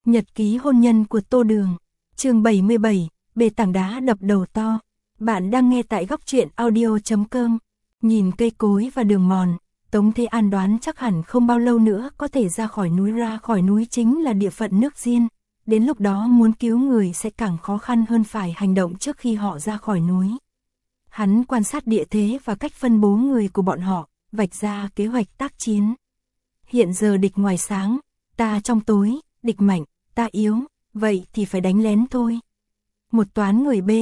Nhật ký hôn nhân của Tô Đường. Chương 77, bê tảng đá đập đầu to. Bạn đang nghe tại góc truyện audio.com. Nhìn cây cối và đường mòn, Tống Thế An đoán chắc hẳn không bao lâu nữa có thể ra khỏi núi. Ra khỏi núi chính là địa phận nước Diên. Đến lúc đó muốn cứu người sẽ càng khó khăn hơn, phải hành động trước khi họ ra khỏi núi. Hắn quan sát địa thế và cách phân bố người của bọn họ, vạch ra kế hoạch tác chiến. Hiện giờ địch ngoài sáng, ta trong tối, địch mạnh, ta yếu, vậy thì phải đánh lén thôi. Một toán người B,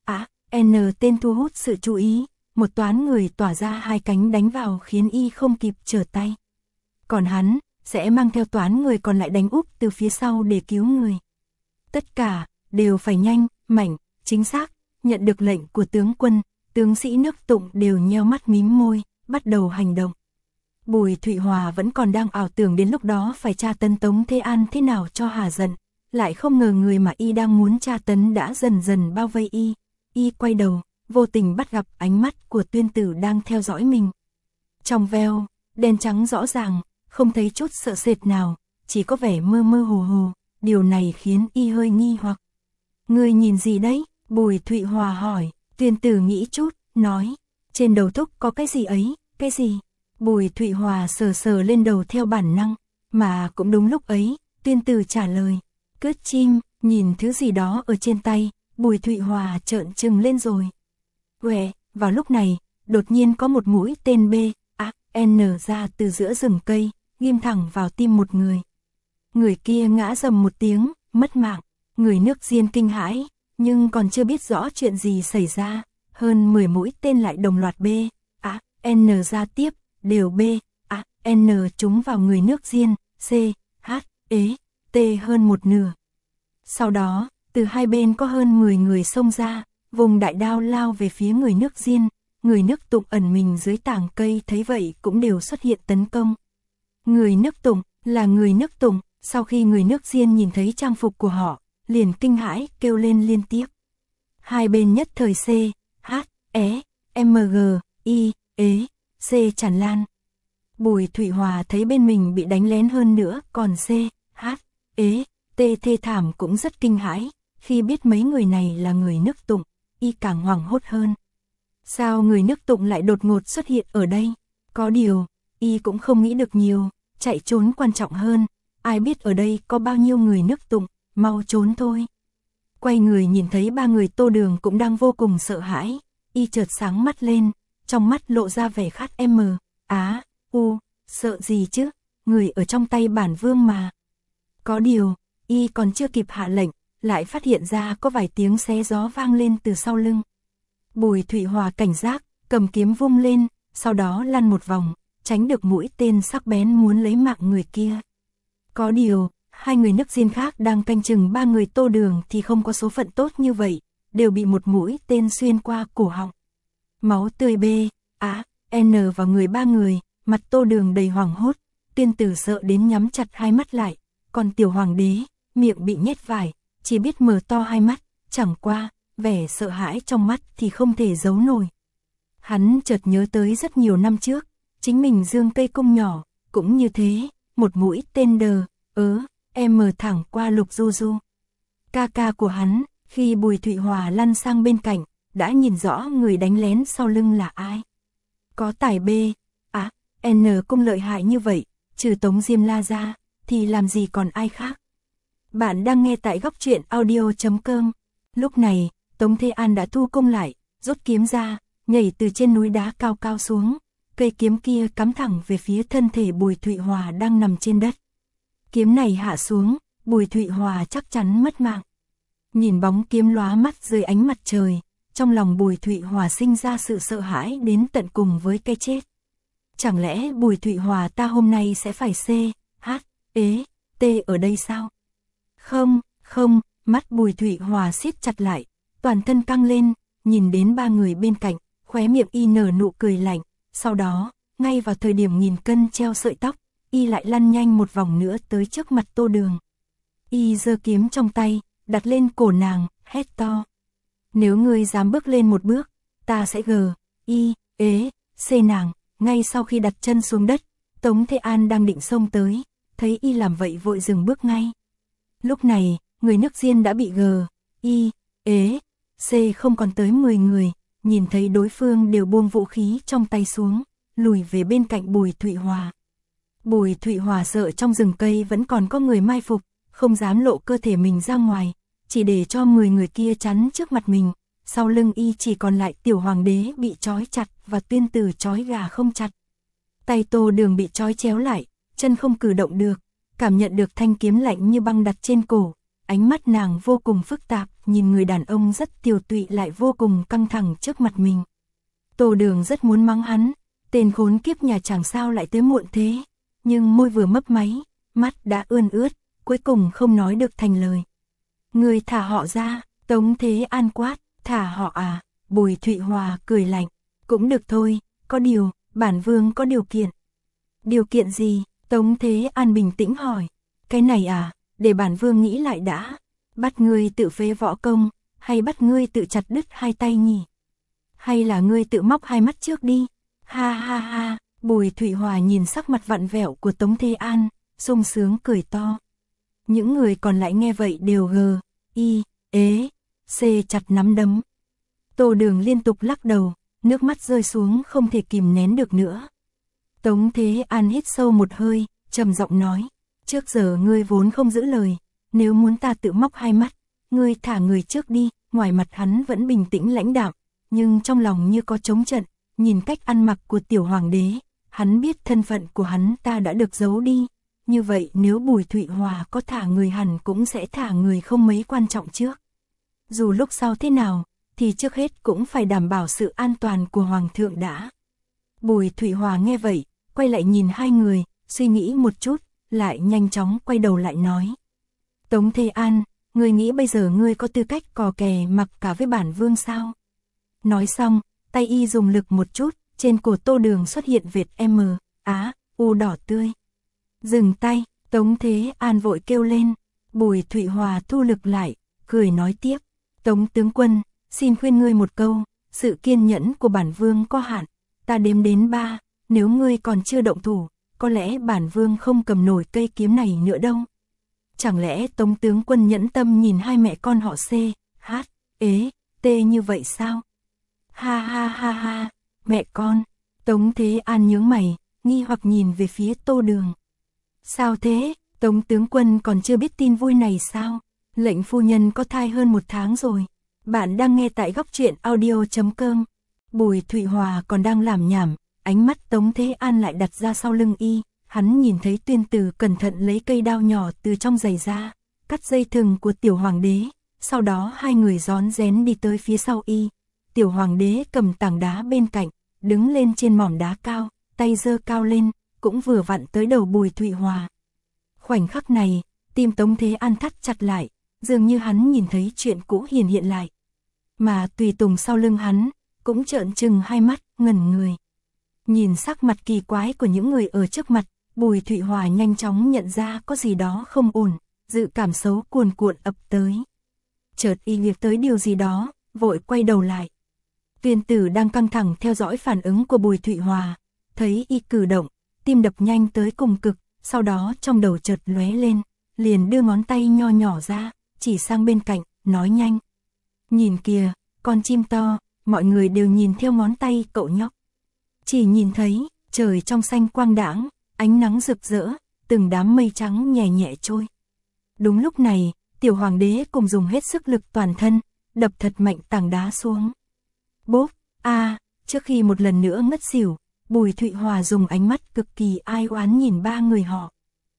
N tên thu hút sự chú ý, một toán người tỏa ra hai cánh đánh vào khiến y không kịp trở tay. Còn hắn sẽ mang theo toán người còn lại đánh úp từ phía sau để cứu người. Tất cả đều phải nhanh, mạnh, chính xác. Nhận được lệnh của tướng quân, tướng sĩ nước Tụng đều nheo mắt mím môi, bắt đầu hành động. Bùi Thụy Hòa vẫn còn đang ảo tưởng đến lúc đó phải tra tấn Tống Thế An thế nào cho hả giận, lại không ngờ người mà y đang muốn tra tấn đã dần dần bao vây y. Y quay đầu, vô tình bắt gặp ánh mắt của Tuyên Tử đang theo dõi mình. Trong veo, đen trắng rõ ràng, không thấy chút sợ sệt nào, chỉ có vẻ mơ mơ hồ hồ, điều này khiến y hơi nghi hoặc. Ngươi nhìn gì đấy? Bùi Thụy Hòa hỏi. Tuyên Tử nghĩ chút, nói, trên đầu thúc có cái gì ấy? Cái gì? Bùi Thụy Hòa sờ sờ lên đầu theo bản năng, mà cũng đúng lúc ấy, Tuyên Tử trả lời, cướp chim. Nhìn thứ gì đó ở trên tay, Bùi Thụy Hòa trợn trừng lên rồi. Uệ, vào lúc này, đột nhiên có một mũi tên B, N ra từ giữa rừng cây, ghim thẳng vào tim một người. Người kia ngã rầm một tiếng, mất mạng. Người nước Diên kinh hãi, nhưng còn chưa biết rõ chuyện gì xảy ra, hơn 10 mũi tên lại đồng loạt B, N ra tiếp, đều B, N trúng vào người nước Diên, C, H, E, T hơn một nửa. Sau đó, từ hai bên có hơn 10 người xông ra, vùng đại đao lao về phía người nước Diên. Người nước Tụng ẩn mình dưới tảng cây thấy vậy cũng đều xuất hiện tấn công. Người nước Tụng là người nước Tụng, sau khi người nước Diên nhìn thấy trang phục của họ, liền kinh hãi kêu lên liên tiếp. Hai bên nhất thời C, H, E, M, G, I, E, C tràn lan. Bùi Thụy Hòa thấy bên mình bị đánh lén hơn nữa, còn C, H, E, T thê thảm cũng rất kinh hãi. Khi biết mấy người này là người nước Tụng, y càng hoảng hốt hơn. Sao người nước Tụng lại đột ngột xuất hiện ở đây? Có điều, y cũng không nghĩ được nhiều, chạy trốn quan trọng hơn. Ai biết ở đây có bao nhiêu người nước Tụng, mau trốn thôi. Quay người nhìn thấy ba người Tô Đường cũng đang vô cùng sợ hãi, y chợt sáng mắt lên, trong mắt lộ ra vẻ khát sợ gì chứ, người ở trong tay bản vương mà. Có điều, y còn chưa kịp hạ lệnh, lại phát hiện ra có vài tiếng xé gió vang lên từ sau lưng. Bùi Thụy Hòa cảnh giác, cầm kiếm vung lên, sau đó lăn một vòng, tránh được mũi tên sắc bén muốn lấy mạng người kia. Có điều, hai người nước Diên khác đang canh chừng ba người Tô Đường thì không có số phận tốt như vậy, đều bị một mũi tên xuyên qua cổ họng. Máu tươi B, N vào người ba người, mặt Tô Đường đầy hoảng hốt, Tuyên Tử sợ đến nhắm chặt hai mắt lại, còn tiểu hoàng đế, miệng bị nhét vải, chỉ biết mở to hai mắt, chẳng qua, vẻ sợ hãi trong mắt thì không thể giấu nổi. Hắn chợt nhớ tới rất nhiều năm trước, chính mình dương cây cung nhỏ, cũng như thế, một mũi tên M thẳng qua Lục Du Du. Ca ca của hắn, khi Bùi Thụy Hòa lăn sang bên cạnh, đã nhìn rõ người đánh lén sau lưng là ai. Có tài B, N cung lợi hại như vậy, trừ Tống Diêm La ra, thì làm gì còn ai khác. Bạn đang nghe tại góc truyện audio.com. Lúc này, Tống Thế An đã thu cung lại, rút kiếm ra, nhảy từ trên núi đá cao cao xuống. Cây kiếm kia cắm thẳng về phía thân thể Bùi Thụy Hòa đang nằm trên đất. Kiếm này hạ xuống, Bùi Thụy Hòa chắc chắn mất mạng. Nhìn bóng kiếm lóa mắt dưới ánh mặt trời, trong lòng Bùi Thụy Hòa sinh ra sự sợ hãi đến tận cùng với cái chết. Chẳng lẽ Bùi Thụy Hòa ta hôm nay sẽ phải C, H, E, T ở đây sao? Không, mắt Bùi Thụy Hòa siết chặt lại, toàn thân căng lên, nhìn đến ba người bên cạnh, khóe miệng y nở nụ cười lạnh, sau đó, ngay vào thời điểm nghìn cân treo sợi tóc, y lại lăn nhanh một vòng nữa tới trước mặt Tô Đường. Y giơ kiếm trong tay, đặt lên cổ nàng, hét to. Nếu ngươi dám bước lên một bước, ta sẽ C nàng. Ngay sau khi đặt chân xuống đất, Tống Thế An đang định xông tới, thấy y làm vậy vội dừng bước ngay. Lúc này, người nước Diên đã bị G, I, Ế, C không còn tới 10 người, nhìn thấy đối phương đều buông vũ khí trong tay xuống, lùi về bên cạnh Bùi Thụy Hòa. Bùi Thụy Hòa sợ trong rừng cây vẫn còn có người mai phục, không dám lộ cơ thể mình ra ngoài, chỉ để cho 10 người kia chắn trước mặt mình. Sau lưng y chỉ còn lại Tiểu Hoàng đế bị trói chặt và Tuyên Tử trói gà không chặt. Tay Tô Đường bị trói chéo lại, chân không cử động được, cảm nhận được thanh kiếm lạnh như băng đặt trên cổ. Ánh mắt nàng vô cùng phức tạp, nhìn người đàn ông rất tiều tụy lại vô cùng căng thẳng trước mặt mình. Tô Đường rất muốn mắng hắn, tên khốn kiếp nhà chàng sao lại tới muộn thế, nhưng môi vừa mấp máy, mắt đã ươn ướt, cuối cùng không nói được thành lời. Người thả họ ra, Tống Thế An quát, thả họ à? Bùi Thụy Hòa cười lạnh, cũng được thôi, có điều, bản vương có điều kiện. Điều kiện gì? Tống Thế An bình tĩnh hỏi. Cái này à, để bản vương nghĩ lại đã. Bắt ngươi tự phế võ công, hay bắt ngươi tự chặt đứt hai tay nhỉ? Hay là ngươi tự móc hai mắt trước đi? Ha ha ha, Bùi Thụy Hòa nhìn sắc mặt vặn vẹo của Tống Thế An, sung sướng cười to. Những người còn lại nghe vậy đều gờ, y, ế, c chặt nắm đấm. Tô Đường liên tục lắc đầu, nước mắt rơi xuống không thể kìm nén được nữa. Tống Thế An hít sâu một hơi, trầm giọng nói, trước giờ ngươi vốn không giữ lời, nếu muốn ta tự móc hai mắt, ngươi thả người trước đi. Ngoài mặt hắn vẫn bình tĩnh lãnh đạm, nhưng trong lòng như có trống trận, nhìn cách ăn mặc của Tiểu Hoàng đế, hắn biết thân phận của hắn ta đã được giấu đi. Như vậy nếu Bùi Thụy Hòa có thả người hẳn cũng sẽ thả người không mấy quan trọng trước. Dù lúc sau thế nào, thì trước hết cũng phải đảm bảo sự an toàn của Hoàng thượng đã. Bùi Thụy Hòa nghe vậy, quay lại nhìn hai người, suy nghĩ một chút, lại nhanh chóng quay đầu lại nói. Tống Thế An, ngươi nghĩ bây giờ ngươi có tư cách cò kè mặc cả với bản vương sao? Nói xong, tay y dùng lực một chút, trên cổ Tô Đường xuất hiện vệt M, Á, U đỏ tươi. Dừng tay, Tống Thế An vội kêu lên. Bùi Thụy Hòa thu lực lại, cười nói tiếp. Tống tướng quân, xin khuyên ngươi một câu, sự kiên nhẫn của bản vương có hạn, ta đếm đến 3, nếu ngươi còn chưa động thủ, có lẽ bản vương không cầm nổi cây kiếm này nữa đâu. Chẳng lẽ Tống tướng quân nhẫn tâm nhìn hai mẹ con họ C, H, Ế, T như vậy sao? Ha ha ha ha, mẹ con. Tống Thế An nhướng mày, nghi hoặc nhìn về phía Tô Đường. Sao thế, Tống tướng quân còn chưa biết tin vui này sao? Lệnh phu nhân có thai hơn 1 tháng rồi. Bạn đang nghe tại góc truyện audio.com. Bùi Thụy Hòa còn đang làm nhảm, ánh mắt Tống Thế An lại đặt ra sau lưng y. Hắn nhìn thấy Tuyên Tử cẩn thận lấy cây đao nhỏ từ trong giày ra, cắt dây thừng của Tiểu Hoàng đế. Sau đó hai người rón rén đi tới phía sau y. Tiểu Hoàng đế cầm tảng đá bên cạnh, đứng lên trên mỏm đá cao, tay giơ cao lên, cũng vừa vặn tới đầu Bùi Thụy Hòa. Khoảnh khắc này, tim Tống Thế An thắt chặt lại, dường như hắn nhìn thấy chuyện cũ hiện lại. Mà tùy tùng sau lưng hắn, cũng trợn trừng hai mắt, ngẩn người. Nhìn sắc mặt kỳ quái của những người ở trước mặt, Bùi Thụy Hòa nhanh chóng nhận ra có gì đó không ổn, dự cảm xấu cuồn cuộn ập tới. Chợt y nghĩ tới điều gì đó, vội quay đầu lại. Tuyên Tử đang căng thẳng theo dõi phản ứng của Bùi Thụy Hòa, thấy y cử động, tim đập nhanh tới cùng cực, sau đó trong đầu chợt lóe lên, liền đưa ngón tay nho nhỏ ra, chỉ sang bên cạnh, nói nhanh. Nhìn kìa, con chim to, mọi người đều nhìn theo ngón tay cậu nhóc. Chỉ nhìn thấy, trời trong xanh quang đãng, ánh nắng rực rỡ, từng đám mây trắng nhẹ nhẹ trôi. Đúng lúc này, Tiểu Hoàng đế cùng dùng hết sức lực toàn thân, đập thật mạnh tảng đá xuống. Bốp, trước khi một lần nữa ngất xỉu, Bùi Thụy Hòa dùng ánh mắt cực kỳ ai oán nhìn ba người họ.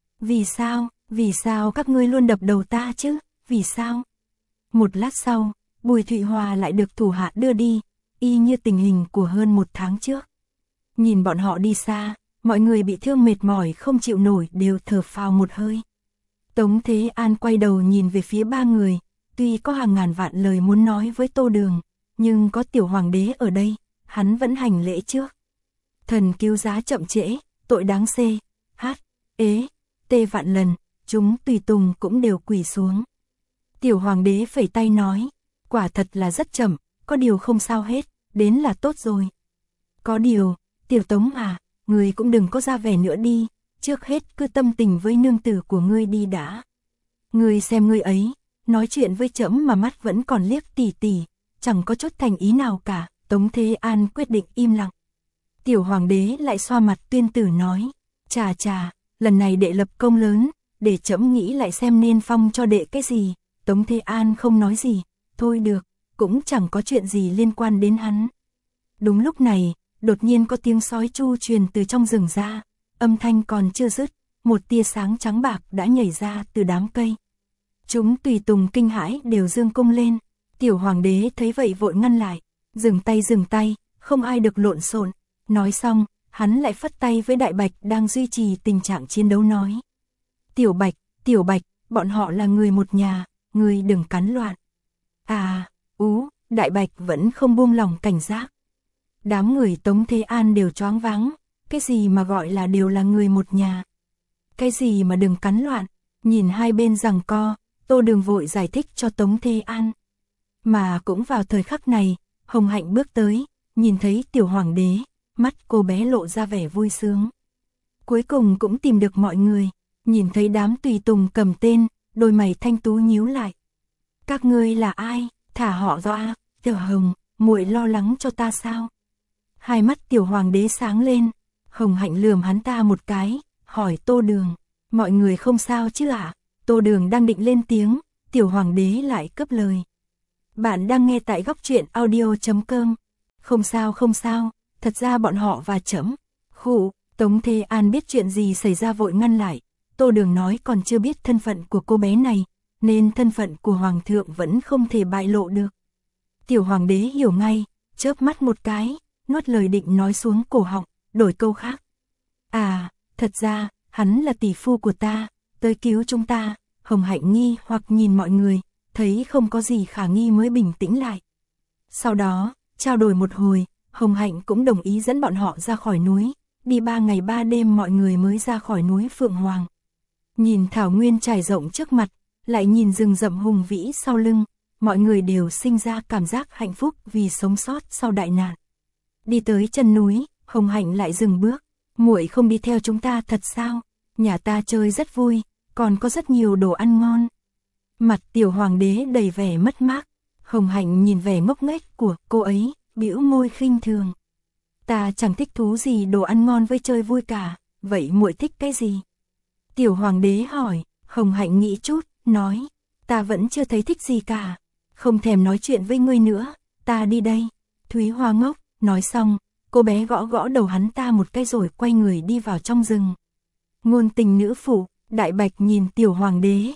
Vì sao các ngươi luôn đập đầu ta chứ, vì sao? Một lát sau, Bùi Thụy Hòa lại được thủ hạ đưa đi, y như tình hình của hơn 1 tháng trước. Nhìn bọn họ đi xa, mọi người bị thương mệt mỏi không chịu nổi đều thở phào một hơi. Tống Thế An quay đầu nhìn về phía ba người, tuy có hàng ngàn vạn lời muốn nói với Tô Đường, nhưng có Tiểu Hoàng đế ở đây, hắn vẫn hành lễ trước. Thần cứu giá chậm trễ, tội đáng C, H, Ế, T vạn lần, chúng tùy tùng cũng đều quỳ xuống. Tiểu Hoàng đế phẩy tay nói, quả thật là rất chậm, có điều không sao hết, đến là tốt rồi. Có điều, Tiểu Tống à, ngươi cũng đừng có ra vẻ nữa đi, trước hết cứ tâm tình với nương tử của ngươi đi đã. Ngươi xem ngươi ấy, nói chuyện với trẫm mà mắt vẫn còn liếc tỉ tỉ, chẳng có chút thành ý nào cả. Tống Thế An quyết định im lặng. Tiểu hoàng đế lại xoa mặt tuyên tử nói, chà chà, lần này đệ lập công lớn, để trẫm nghĩ lại xem nên phong cho đệ cái gì. Tống Thế An không nói gì, thôi được, cũng chẳng có chuyện gì liên quan đến hắn. Đúng lúc này, đột nhiên có tiếng sói chu truyền từ trong rừng ra, âm thanh còn chưa dứt, một tia sáng trắng bạc đã nhảy ra từ đám cây. Chúng tùy tùng kinh hãi đều dương cung lên, tiểu hoàng đế thấy vậy vội ngăn lại, dừng tay, không ai được lộn xộn. Nói xong, hắn lại phất tay với Đại Bạch đang duy trì tình trạng chiến đấu nói. Tiểu Bạch, bọn họ là người một nhà, ngươi đừng cắn loạn. Đại Bạch vẫn không buông lòng cảnh giác. Đám người Tống Thế An đều choáng váng, cái gì mà gọi là đều là người một nhà. Cái gì mà đừng cắn loạn, nhìn hai bên giằng co, Tô Đường vội giải thích cho Tống Thế An. Mà cũng vào thời khắc này, Hồng Hạnh bước tới, nhìn thấy tiểu hoàng đế, mắt cô bé lộ ra vẻ vui sướng. Cuối cùng cũng tìm được mọi người, nhìn thấy đám tùy tùng cầm tên, đôi mày thanh tú nhíu lại. Các ngươi là ai? Thả họ ra. Tiểu Hồng, muội lo lắng cho ta sao? Hai mắt tiểu hoàng đế sáng lên, Hồng Hạnh lườm hắn ta một cái, hỏi Tô Đường, mọi người không sao chứ ạ? Tô Đường đang định lên tiếng, tiểu hoàng đế lại cướp lời. Bạn đang nghe tại góc truyện audio.com. Không sao, thật ra bọn họ và trẫm. Tống Thế An biết chuyện gì xảy ra vội ngăn lại. Tô Đường nói còn chưa biết thân phận của cô bé này, nên thân phận của hoàng thượng vẫn không thể bại lộ được. Tiểu hoàng đế hiểu ngay, chớp mắt một cái, nuốt lời định nói xuống cổ họng, đổi câu khác. Thật ra, hắn là tỷ phu của ta, tới cứu chúng ta. Hồng Hạnh nghi hoặc nhìn mọi người, thấy không có gì khả nghi mới bình tĩnh lại. Sau đó, trao đổi một hồi, Hồng Hạnh cũng đồng ý dẫn bọn họ ra khỏi núi, đi 3 ngày 3 đêm mọi người mới ra khỏi núi Phượng Hoàng. Nhìn thảo nguyên trải rộng trước mặt, lại nhìn rừng rậm hùng vĩ sau lưng, mọi người đều sinh ra cảm giác hạnh phúc vì sống sót sau đại nạn. Đi tới chân núi, Hồng Hạnh lại dừng bước, muội không đi theo chúng ta thật sao? Nhà ta chơi rất vui, còn có rất nhiều đồ ăn ngon. Mặt tiểu hoàng đế đầy vẻ mất mát, Hồng Hạnh nhìn vẻ ngốc nghếch của cô ấy, bĩu môi khinh thường. Ta chẳng thích thú gì đồ ăn ngon với chơi vui cả, vậy muội thích cái gì? Tiểu hoàng đế hỏi. Hồng Hạnh nghĩ chút, nói, ta vẫn chưa thấy thích gì cả, không thèm nói chuyện với ngươi nữa, ta đi đây. Thúy Hoa ngốc, nói xong, cô bé gõ gõ đầu hắn ta một cái rồi quay người đi vào trong rừng. Ngôn tình nữ phụ, Đại Bạch nhìn tiểu hoàng đế,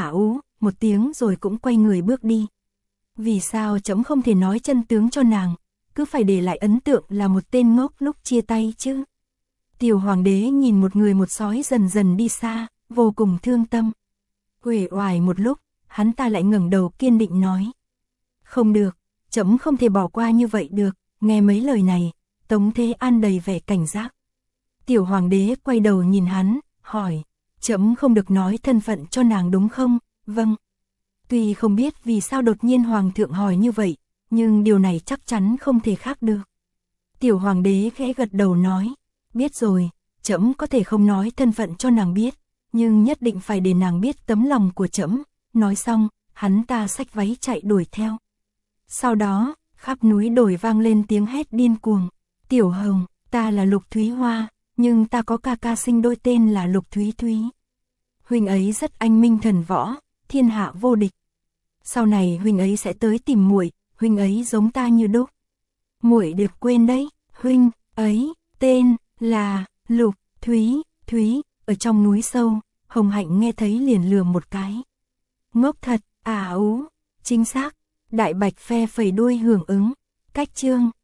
một tiếng rồi cũng quay người bước đi. Vì sao trẫm không thể nói chân tướng cho nàng, cứ phải để lại ấn tượng là một tên ngốc lúc chia tay chứ? Tiểu hoàng đế nhìn một người một sói dần dần đi xa, vô cùng thương tâm. Uể oải một lúc, hắn ta lại ngẩng đầu kiên định nói. Không được, trẫm không thể bỏ qua như vậy được. Nghe mấy lời này, Tống Thế An đầy vẻ cảnh giác. Tiểu hoàng đế quay đầu nhìn hắn, hỏi, trẫm không được nói thân phận cho nàng đúng không? Vâng. Tuy không biết vì sao đột nhiên hoàng thượng hỏi như vậy, nhưng điều này chắc chắn không thể khác được. Tiểu hoàng đế khẽ gật đầu nói, biết rồi, trẫm có thể không nói thân phận cho nàng biết, nhưng nhất định phải để nàng biết tấm lòng của trẫm. Nói xong, hắn ta xách váy chạy đuổi theo. Sau đó, khắp núi đồi vang lên tiếng hét điên cuồng. Tiểu Hồng, ta là Lục Thúy Hoa, nhưng ta có ca ca sinh đôi tên là Lục Thúy Thúy. Huynh ấy rất anh minh thần võ, thiên hạ vô địch. Sau này huynh ấy sẽ tới tìm muội, huynh ấy giống ta như đúc. Muội được quên đấy, huynh ấy tên là Lục Thúy Thúy. Ở trong núi sâu, Hồng Hạnh nghe thấy liền lườm một cái. Ngốc thật, chính xác. Đại Bạch phe phẩy đuôi hưởng ứng. Cách chương